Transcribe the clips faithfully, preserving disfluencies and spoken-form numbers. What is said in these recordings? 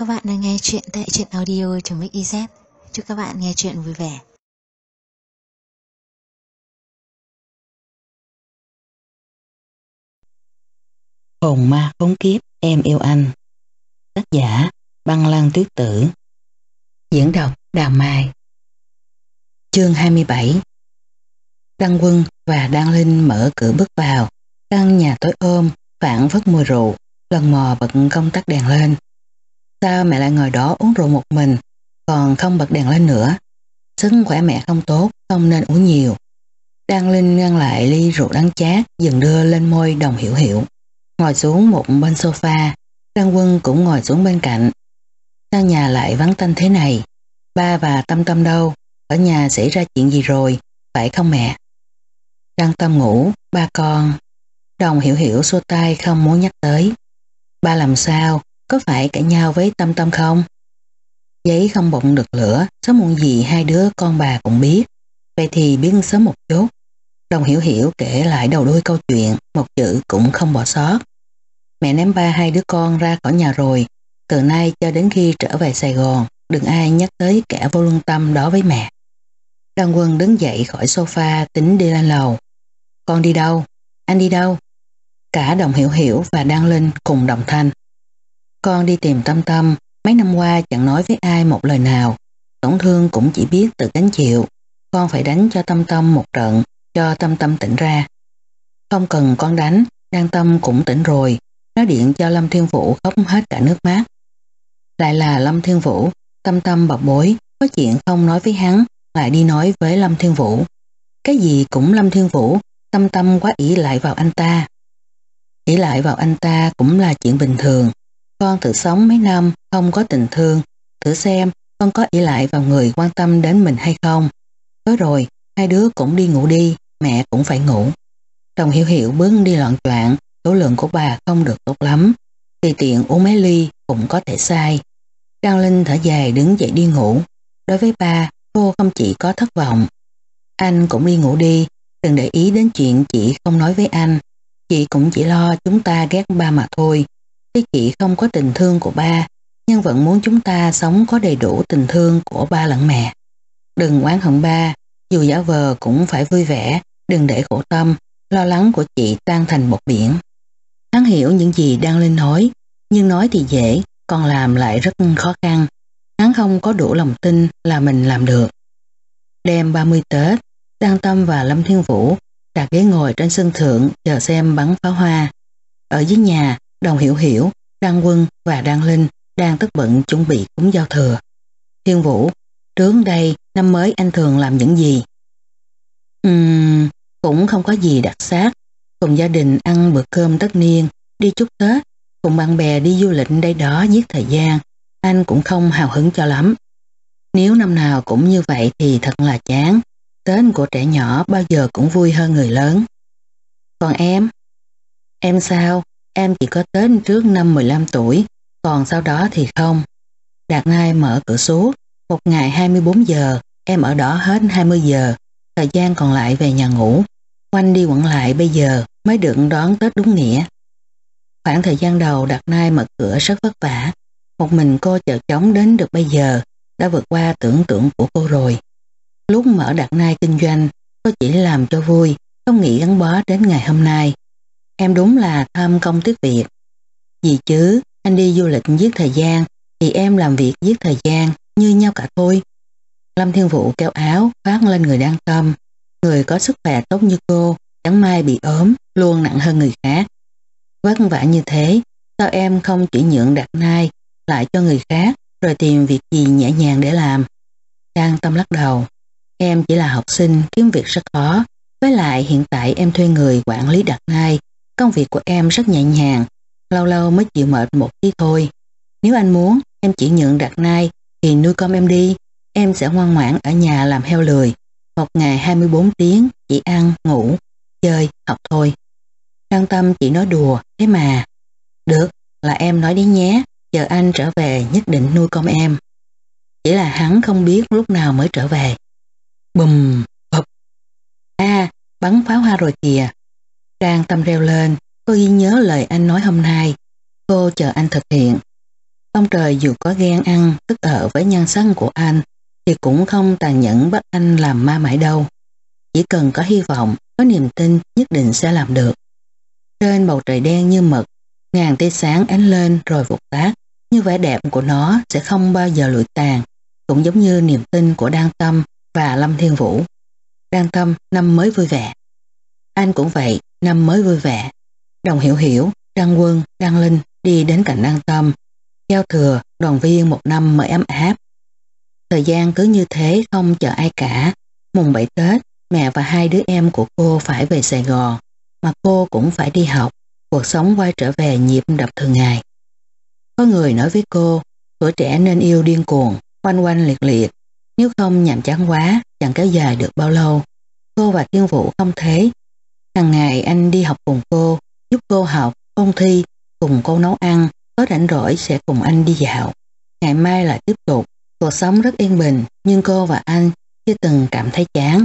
Các bạn đang nghe chuyện tại truyện audio.mixyz. Chúc các bạn nghe chuyện vui vẻ. Hồn ma khốn kiếp em yêu anh. Tác giả Băng Lan Tuyết Tử. Diễn đọc Đào Mai. Chương hai mươi bảy. Đăng Quân và Đăng Linh mở cửa bước vào căn nhà tối ôm phảng phất mùi rượu, lần mò bật công tắc đèn lên. Sao mẹ lại ngồi đó uống rượu một mình, còn không bật đèn lên nữa? Sức khỏe mẹ không tốt, không nên uống nhiều. Đăng Linh ngăn lại ly rượu đắng chát, dần đưa lên môi Đồng Hiểu Hiểu, ngồi xuống một bên sofa. Đăng Quân cũng ngồi xuống bên cạnh. Sao nhà lại vắng tanh thế này? Ba và Tâm Tâm đâu? Ở nhà xảy ra chuyện gì rồi, phải không mẹ? Đăng Tâm ngủ, ba con. Đồng Hiểu Hiểu xua tay không muốn nhắc tới. Ba làm sao? Có phải cãi nhau với Tâm Tâm không? Giấy không bụng được lửa, sớm muộn gì hai đứa con bà cũng biết. Vậy thì biết sớm một chút. Đồng Hiểu Hiểu kể lại đầu đuôi câu chuyện, một chữ cũng không bỏ sót. Mẹ ném ba hai đứa con ra khỏi nhà rồi. Từ nay cho đến khi trở về Sài Gòn, đừng ai nhắc tới kẻ vô lương tâm đó với mẹ. Đăng Quân đứng dậy khỏi sofa tính đi lên lầu. Con đi đâu? Anh đi đâu? Cả Đồng Hiểu Hiểu và Đăng Linh cùng đồng thanh. Con đi tìm Tâm Tâm. Mấy năm qua chẳng nói với ai một lời nào. Tổn thương cũng chỉ biết tự gánh chịu. Con phải đánh cho Tâm Tâm một trận, cho Tâm Tâm tỉnh ra. Không cần con đánh, Đăng Tâm cũng tỉnh rồi. Nó điện cho Lâm Thiên Vũ khóc hết cả nước mắt. Lại là Lâm Thiên Vũ. Tâm Tâm bọc bối, có chuyện không nói với hắn, lại đi nói với Lâm Thiên Vũ. Cái gì cũng Lâm Thiên Vũ. Tâm Tâm quá ỷ lại vào anh ta. ỷ lại vào anh ta cũng là chuyện bình thường. Con tự sống mấy năm không có tình thương, thử xem con có ỷ lại vào người quan tâm đến mình hay không. Tối rồi, hai đứa cũng đi ngủ đi, mẹ cũng phải ngủ. Đồng Hiểu Hiểu bước đi loạn choạng, số lượng của bà không được tốt lắm, tùy tiện uống mấy ly cũng có thể sai. Đăng Linh thở dài đứng dậy đi ngủ. Đối với ba, cô không chỉ có thất vọng. Anh cũng đi ngủ đi, đừng để ý đến chuyện chị không nói với anh. Chị cũng chỉ lo chúng ta ghét ba mà thôi. Tuy chị không có tình thương của ba, nhưng vẫn muốn chúng ta sống có đầy đủ tình thương của ba lẫn mẹ. Đừng oán hận ba, dù giả vờ cũng phải vui vẻ, đừng để khổ tâm, lo lắng của chị tan thành một biển. Hắn hiểu những gì Đăng Linh nói, nhưng nói thì dễ, còn làm lại rất khó khăn. Hắn không có đủ lòng tin là mình làm được. Đêm ba mươi Tết, Đăng Tâm và Lâm Thiên Vũ đặt ghế ngồi trên sân thượng chờ xem bắn pháo hoa. Ở dưới nhà, Đồng Hiểu Hiểu, Đăng Quân và Đăng Linh đang tất bận chuẩn bị cúng giao thừa. Thiên Vũ, trước đây năm mới anh thường làm những gì? Ừm, cũng không có gì đặc sắc. Cùng gia đình ăn bữa cơm tất niên, đi chúc Tết, cùng bạn bè đi du lịch đây đó giết thời gian. Anh cũng không hào hứng cho lắm. Nếu năm nào cũng như vậy thì thật là chán. Tết của trẻ nhỏ bao giờ cũng vui hơn người lớn. Còn em? Em sao? Em chỉ có Tết trước năm mười lăm tuổi, còn sau đó thì không. Đạt Nai mở cửa suốt, một ngày hai mươi bốn giờ, em ở đó hết hai mươi giờ, thời gian còn lại về nhà ngủ. Quanh đi quẩn lại bây giờ mới được đón Tết đúng nghĩa. Khoảng thời gian đầu Đạt Nai mở cửa rất vất vả. Một mình cô chợt chống đến được bây giờ, đã vượt qua tưởng tượng của cô rồi. Lúc mở Đạt Nai kinh doanh, cô chỉ làm cho vui, không nghĩ gắn bó đến ngày hôm nay. Em đúng là tham công tiếc việc. Gì chứ, anh đi du lịch giết thời gian, thì em làm việc giết thời gian, như nhau cả thôi. Lâm Thiên Vũ kéo áo, khoác lên người Đăng Tâm. Người có sức khỏe tốt như cô, chẳng may bị ốm, luôn nặng hơn người khác. Vất vả như thế, sao em không chuyển nhượng Đạt Nai lại cho người khác, rồi tìm việc gì nhẹ nhàng để làm? Đăng Tâm lắc đầu. Em chỉ là học sinh, kiếm việc rất khó. Với lại hiện tại em thuê người quản lý Đạt Nai. Công việc của em rất nhẹ nhàng, lâu lâu mới chịu mệt một tí thôi. Nếu anh muốn em chỉ nhận Đạt Nai thì nuôi con em đi. Em sẽ ngoan ngoãn ở nhà làm heo lười. Một ngày hai mươi bốn tiếng chỉ ăn, ngủ, chơi, học thôi. Đăng Tâm chỉ nói đùa thế mà. Được, là em nói đi nhé. Chờ anh trở về nhất định nuôi con em. Chỉ là hắn không biết lúc nào mới trở về. Bùm, bụp. À, bắn pháo hoa rồi kìa. Đăng Tâm reo lên. Cô ghi nhớ lời anh nói hôm nay. Cô chờ anh thực hiện. Ông trời dù có ghen ăn tức ở với nhan sắc của anh thì cũng không tàn nhẫn bắt anh làm ma mãi đâu. Chỉ cần có hy vọng, có niềm tin nhất định sẽ làm được. Trên bầu trời đen như mực, ngàn tia sáng ánh lên rồi vụt tắt, nhưng vẻ đẹp của nó sẽ không bao giờ lụi tàn, cũng giống như niềm tin của Đan Tâm và Lâm Thiên Vũ. Đan Tâm năm mới vui vẻ. Anh cũng vậy, năm mới vui vẻ. Đồng Hiểu Hiểu, Đăng Quân, Đăng Linh đi đến cạnh Đan Tâm. Giao thừa, đoàn viên một năm mới ấm áp. Thời gian cứ như thế không chờ ai cả. Mùng bảy Tết, mẹ và hai đứa em của cô phải về Sài Gòn, mà cô cũng phải đi học. Cuộc sống quay trở về nhịp đập thường ngày. Có người nói với cô, tuổi trẻ nên yêu điên cuồng, quanh quanh liệt liệt. Nếu không nhàm chán quá, chẳng kéo dài được bao lâu. Cô và Thiên Vũ không thế. Hàng ngày anh đi học cùng cô, giúp cô học, ôn thi, cùng cô nấu ăn, có rảnh rỗi sẽ cùng anh đi dạo. Ngày mai lại tiếp tục, cuộc sống rất yên bình, nhưng cô và anh chưa từng cảm thấy chán.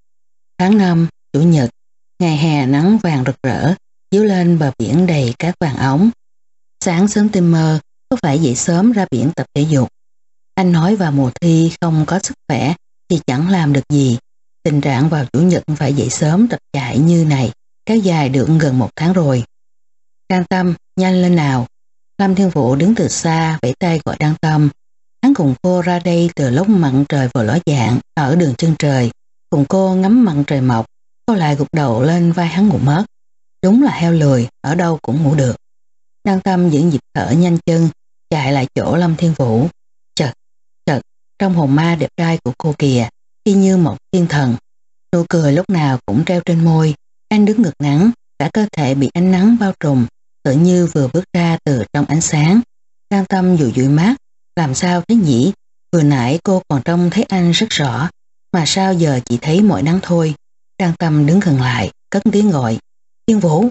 Tháng năm, Chủ nhật, ngày hè nắng vàng rực rỡ, chiếu lên bờ biển đầy cát vàng óng. Sáng sớm tinh mơ, có phải dậy sớm ra biển tập thể dục. Anh nói vào mùa thi không có sức khỏe thì chẳng làm được gì. Tình trạng vào Chủ nhật phải dậy sớm tập chạy như này kéo dài được gần một tháng rồi. Đan Tâm, nhanh lên nào. Lâm Thiên Vũ đứng từ xa vẫy tay gọi Đan Tâm. Hắn cùng cô ra đây từ lúc mặt trời vừa ló dạng ở đường chân trời. Cùng cô ngắm mặt trời mọc, cô lại gục đầu lên vai hắn ngủ mất. Đúng là heo lười, ở đâu cũng ngủ được. Đan Tâm giữ nhịp thở nhanh chân, chạy lại chỗ Lâm Thiên Vũ. Chật, chật, trong hồn ma đẹp trai của cô kìa, y như một thiên thần. Nụ cười lúc nào cũng treo trên môi. Anh đứng ngực nắng, cả cơ thể bị ánh nắng bao trùm, tự như vừa bước ra từ trong ánh sáng. Đan Tâm dụi dụi mắt, làm sao thế nhỉ? Vừa nãy cô còn trông thấy anh rất rõ, mà sao giờ chỉ thấy mỗi nắng thôi. Đan Tâm đứng gần lại, cất tiếng gọi. Thiên Vũ.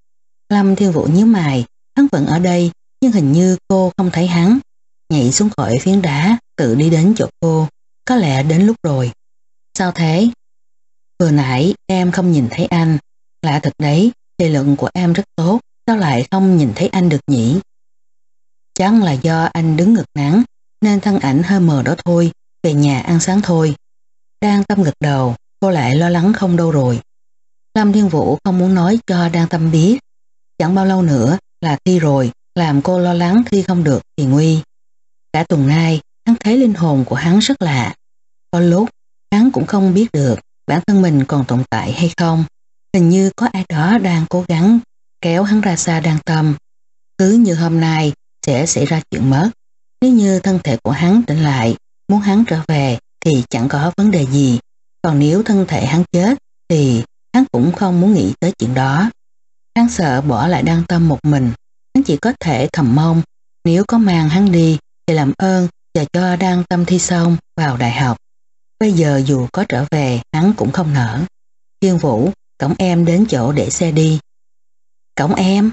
Lâm Thiên Vũ nhíu mày, hắn vẫn ở đây, nhưng hình như cô không thấy hắn. Nhảy xuống khỏi phiến đá, tự đi đến chỗ cô. Có lẽ đến lúc rồi. Sao thế? Vừa nãy em không nhìn thấy anh. Lạ thật đấy, thị lực của em rất tốt, sao lại không nhìn thấy anh được nhỉ? Chắc là do anh đứng ngực nắng, nên thân ảnh hơi mờ đó thôi, về nhà ăn sáng thôi. Đan Tâm gật đầu, cô lại lo lắng không đâu rồi. Lâm Thiên Vũ không muốn nói cho Đan Tâm biết. Chẳng bao lâu nữa là thi rồi, làm cô lo lắng thi không được thì nguy. Cả tuần nay, hắn thấy linh hồn của hắn rất lạ. Có lúc, hắn cũng không biết được bản thân mình còn tồn tại hay không. Hình như có ai đó đang cố gắng kéo hắn ra xa Đan Tâm. Cứ như hôm nay sẽ xảy ra chuyện mất. Nếu như thân thể của hắn tỉnh lại, muốn hắn trở về thì chẳng có vấn đề gì. Còn nếu thân thể hắn chết thì hắn cũng không muốn nghĩ tới chuyện đó. Hắn sợ bỏ lại Đan Tâm một mình. Hắn chỉ có thể thầm mong nếu có mang hắn đi thì làm ơn chờ cho Đan Tâm thi xong vào đại học. Bây giờ dù có trở về hắn cũng không nỡ. Thiên Vũ, cõng em đến chỗ để xe đi. Cõng em?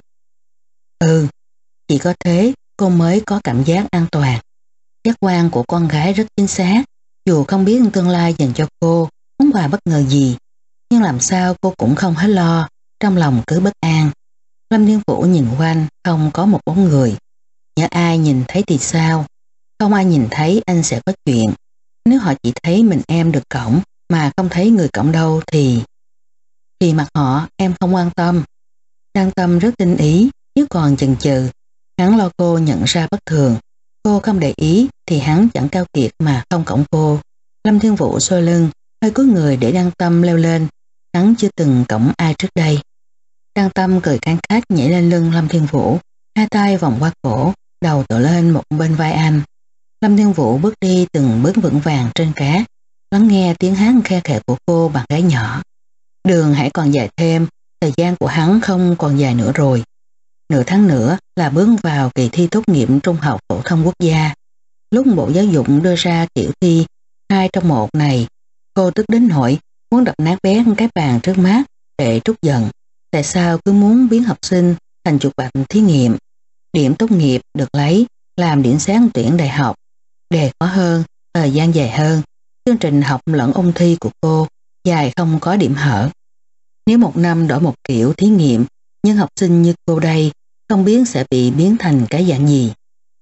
Ừ, chỉ có thế cô mới có cảm giác an toàn. Giác quan của con gái rất chính xác. Dù không biết tương lai dành cho cô muốn quà bất ngờ gì, nhưng làm sao cô cũng không hết lo, trong lòng cứ bất an. Lâm Thiên Vũ nhìn quanh, không có một bóng người. Nhớ ai nhìn thấy thì sao? Không ai nhìn thấy anh sẽ có chuyện. Nếu họ chỉ thấy mình em được cõng mà không thấy người cõng đâu thì... Thì mặt họ em không quan tâm. Đan Tâm rất tinh ý, nếu còn chần chừ, hắn lo cô nhận ra bất thường. Cô không để ý thì hắn chẳng cao kiệt mà không cõng cô. Lâm Thiên Vũ xoay lưng, hơi cúi người để Đan Tâm leo lên. Hắn chưa từng cõng ai trước đây. Đan Tâm cười khanh khách nhảy lên lưng Lâm Thiên Vũ, hai tay vòng qua cổ, đầu tựa lên một bên vai anh. Lâm Thiên Vũ bước đi từng bước vững vàng trên cát, lắng nghe tiếng hát khe khẽ của cô bằng gái nhỏ. Đường hãy còn dài thêm, thời gian của hắn không còn dài nữa rồi. Nửa tháng nữa là bước vào kỳ thi tốt nghiệp trung học phổ thông quốc gia. Lúc Bộ Giáo dục đưa ra kiểu thi hai trong một này, cô tức đến nỗi muốn đập nát bé cái bàn trước mắt để trút giận. Tại sao cứ muốn biến học sinh thành chuột bạch thí nghiệm? Điểm tốt nghiệp được lấy làm điểm xét tuyển đại học, đề khó hơn, thời gian dài hơn. Chương trình học lẫn ôn thi của cô dài không có điểm hở. Nếu một năm đổi một kiểu thí nghiệm, nhưng học sinh như cô đây không biết sẽ bị biến thành cái dạng gì.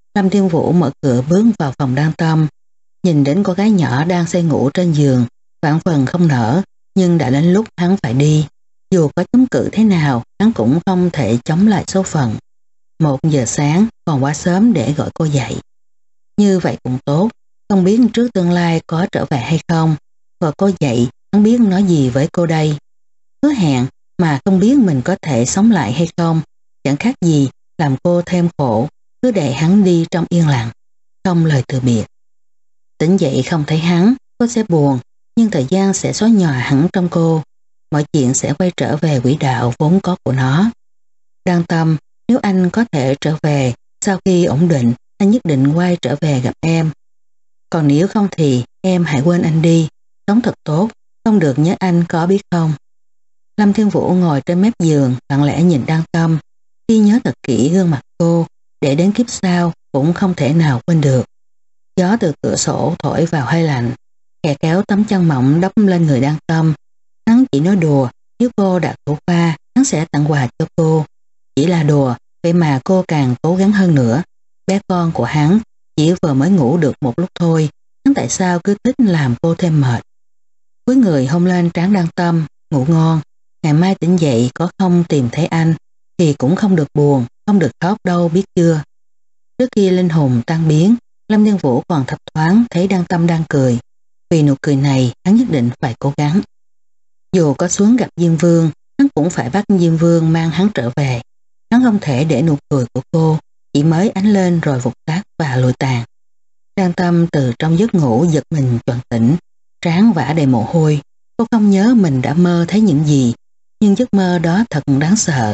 Lâm Thiên Vũ mở cửa bước vào phòng Đan Tâm, nhìn đến cô gái nhỏ đang say ngủ trên giường, vạn phần không nở, nhưng đã đến lúc hắn phải đi. Dù có chống cự thế nào, hắn cũng không thể chống lại số phận. Một giờ sáng còn quá sớm để gọi cô dậy. Như vậy cũng tốt, không biết trước tương lai có trở về hay không. Gọi cô dậy, hắn biết nói gì với cô đây. Hứa hẹn mà không biết mình có thể sống lại hay không, chẳng khác gì làm cô thêm khổ, cứ để hắn đi trong yên lặng, không lời từ biệt. Tỉnh dậy không thấy hắn, cô sẽ buồn, nhưng thời gian sẽ xóa nhòa hẳn trong cô. Mọi chuyện sẽ quay trở về quỹ đạo vốn có của nó. Đan Tâm, nếu anh có thể trở về, sau khi ổn định, anh nhất định quay trở về gặp em. Còn nếu không thì em hãy quên anh đi, sống thật tốt, không được nhớ anh có biết không? Lâm Thiên Vũ ngồi trên mép giường, lặng lẽ nhìn Đan Tâm, khi nhớ thật kỹ gương mặt cô, để đến kiếp sau cũng không thể nào quên được. Gió từ cửa sổ thổi vào hơi lạnh, khẽ kéo tấm chăn mỏng đắp lên người Đan Tâm. Hắn chỉ nói đùa, nếu cô đạt thủ khoa, hắn sẽ tặng quà cho cô. Chỉ là đùa, vậy mà cô càng cố gắng hơn nữa. Bé con của hắn chỉ vừa mới ngủ được một lúc thôi, hắn tại sao cứ thích làm cô thêm mệt. Cuối người hôn lên trán Đan Tâm, ngủ ngon. Ngày mai tỉnh dậy có không tìm thấy anh thì cũng không được buồn, không được khóc đâu biết chưa. Trước khi linh hồn tan biến, Lâm Thiên Vũ còn thấp thoáng thấy Đan Tâm đang cười. Vì nụ cười này hắn nhất định phải cố gắng. Dù có xuống gặp Diêm Vương, hắn cũng phải bắt Diêm Vương mang hắn trở về. Hắn không thể để nụ cười của cô chỉ mới ánh lên rồi vụt tắt và lụi tàn. Đan Tâm từ trong giấc ngủ giật mình choàng tỉnh, trán vã đầy mồ hôi. Cô không nhớ mình đã mơ thấy những gì, nhưng giấc mơ đó thật đáng sợ.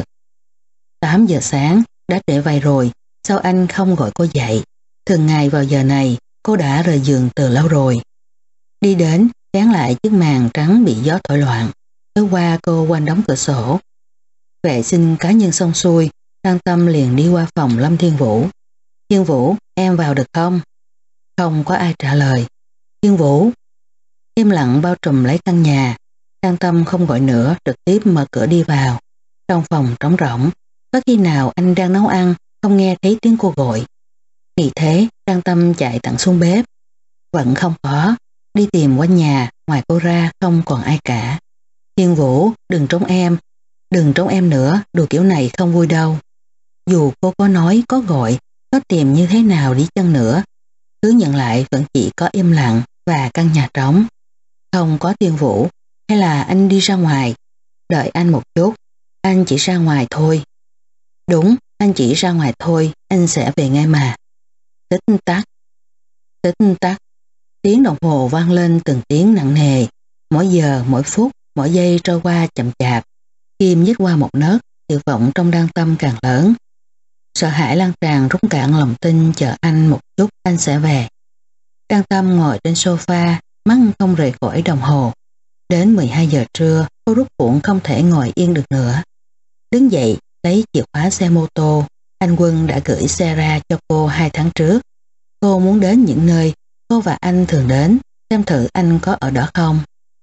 tám giờ sáng, đã trễ vậy rồi, sao anh không gọi cô dậy? Thường ngày vào giờ này, cô đã rời giường từ lâu rồi. Đi đến, dán lại chiếc màn trắng bị gió thổi loạn. Tối qua cô quanh đóng cửa sổ. Vệ sinh cá nhân xong xuôi, Đan Tâm liền đi qua phòng Lâm Thiên Vũ. Thiên Vũ, em vào được không? Không có ai trả lời. Thiên Vũ. Im lặng bao trùm lấy căn nhà. Đan Tâm không gọi nữa, trực tiếp mở cửa đi vào. Trong phòng trống rỗng, có khi nào anh đang nấu ăn, không nghe thấy tiếng cô gọi. Nghĩ thế, Đan Tâm chạy tặng xuống bếp. Vẫn không có, đi tìm quanh nhà, ngoài cô ra không còn ai cả. Thiên Vũ, đừng trốn em, đừng trốn em nữa, đùa kiểu này không vui đâu. Dù cô có nói, có gọi, có tìm như thế nào đi chăng nữa, thứ nhận lại vẫn chỉ có im lặng và căn nhà trống. Không có Thiên Vũ, hay là anh đi ra ngoài? Đợi anh một chút, anh chỉ ra ngoài thôi. Đúng, anh chỉ ra ngoài thôi, anh sẽ về ngay mà. Tích tắc, tích tắc, tiếng đồng hồ vang lên từng tiếng nặng nề, mỗi giờ, mỗi phút, mỗi giây trôi qua chậm chạp. Kim nhích qua một nấc, tuyệt vọng trong Đan Tâm càng lớn. Sợ hãi lan tràn rúng cạn lòng tin chờ anh một chút anh sẽ về. Đan Tâm ngồi trên sofa, mắt không rời khỏi đồng hồ. Đến mười hai giờ trưa, cô rút cuộn không thể ngồi yên được nữa. Đứng dậy, lấy chìa khóa xe mô tô, anh Quân đã gửi xe ra cho cô hai tháng trước. Cô muốn đến những nơi cô và anh thường đến, xem thử anh có ở đó không.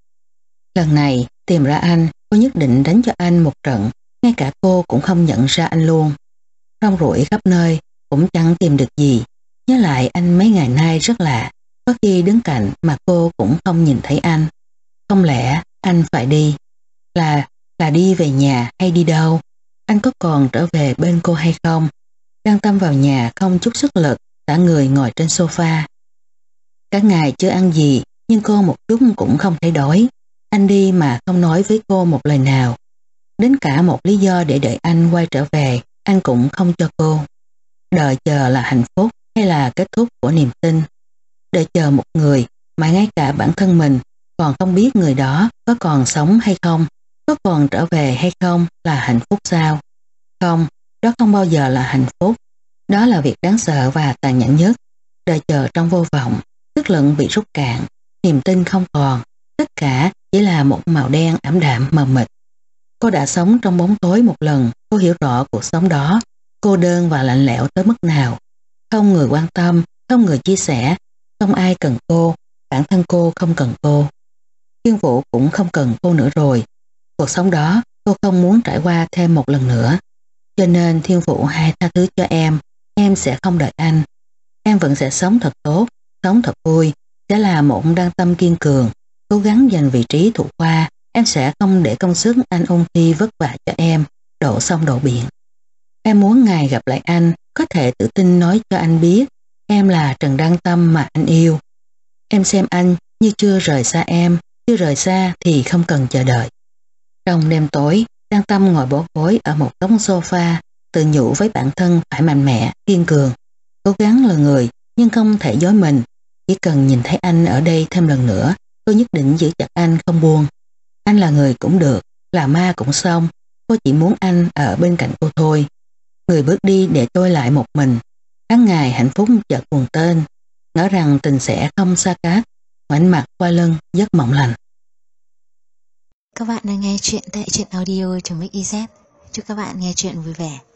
Lần này, tìm ra anh, cô nhất định đánh cho anh một trận, ngay cả cô cũng không nhận ra anh luôn. Rong ruổi khắp nơi, cũng chẳng tìm được gì. Nhớ lại anh mấy ngày nay rất lạ, có khi đứng cạnh mà cô cũng không nhìn thấy anh. Không lẽ anh phải đi? Là, là đi về nhà hay đi đâu? Anh có còn trở về bên cô hay không? Đan Tâm vào nhà không chút sức lực, cả người ngồi trên sofa. Cả ngày chưa ăn gì, nhưng cô một chút cũng không thấy đói. Anh đi mà không nói với cô một lời nào. Đến cả một lý do để đợi anh quay trở về, anh cũng không cho cô. Đợi chờ là hạnh phúc hay là kết thúc của niềm tin? Đợi chờ một người mà ngay cả bản thân mình còn không biết người đó có còn sống hay không, có còn trở về hay không là hạnh phúc sao? Không, đó không bao giờ là hạnh phúc. Đó là việc đáng sợ và tàn nhẫn nhất. Đợi chờ trong vô vọng, sức lực bị rút cạn, niềm tin không còn, tất cả chỉ là một màu đen ảm đạm mờ mịt. Cô đã sống trong bóng tối một lần, cô hiểu rõ cuộc sống đó, cô đơn và lạnh lẽo tới mức nào. Không người quan tâm, không người chia sẻ, không ai cần cô, bản thân cô không cần cô. Thiên Vũ cũng không cần cô nữa rồi. Cuộc sống đó cô không muốn trải qua thêm một lần nữa. Cho nên Thiên Vũ hãy tha thứ cho em, em sẽ không đợi anh, em vẫn sẽ sống thật tốt, sống thật vui, sẽ là một đăng tâm kiên cường, cố gắng giành vị trí thủ khoa. Em sẽ không để công sức anh ôn thi vất vả cho em, đổ sông đổ biển. Em muốn ngày gặp lại anh, có thể tự tin nói cho anh biết em là Trần Đăng Tâm mà anh yêu. Em xem anh như chưa rời xa em, chưa rời xa thì không cần chờ đợi. Trong đêm tối, Đăng Tâm ngồi bó gối ở một góc sofa, tự nhủ với bản thân phải mạnh mẽ, kiên cường, cố gắng là người nhưng không thể dối mình. Chỉ cần nhìn thấy anh ở đây thêm lần nữa, tôi nhất định giữ chặt anh không buông. Anh là người cũng được, là ma cũng xong, cô chỉ muốn anh ở bên cạnh cô thôi. Người bước đi để tôi lại một mình. Tháng ngày hạnh phúc chợt buồn tên, ngỡ rằng tình sẽ không xa cách, ngoảnh mặt qua lưng giấc mộng lành. Các bạn đang nghe chuyện tại truyện audio.mixyz. Chúc các bạn nghe chuyện vui vẻ.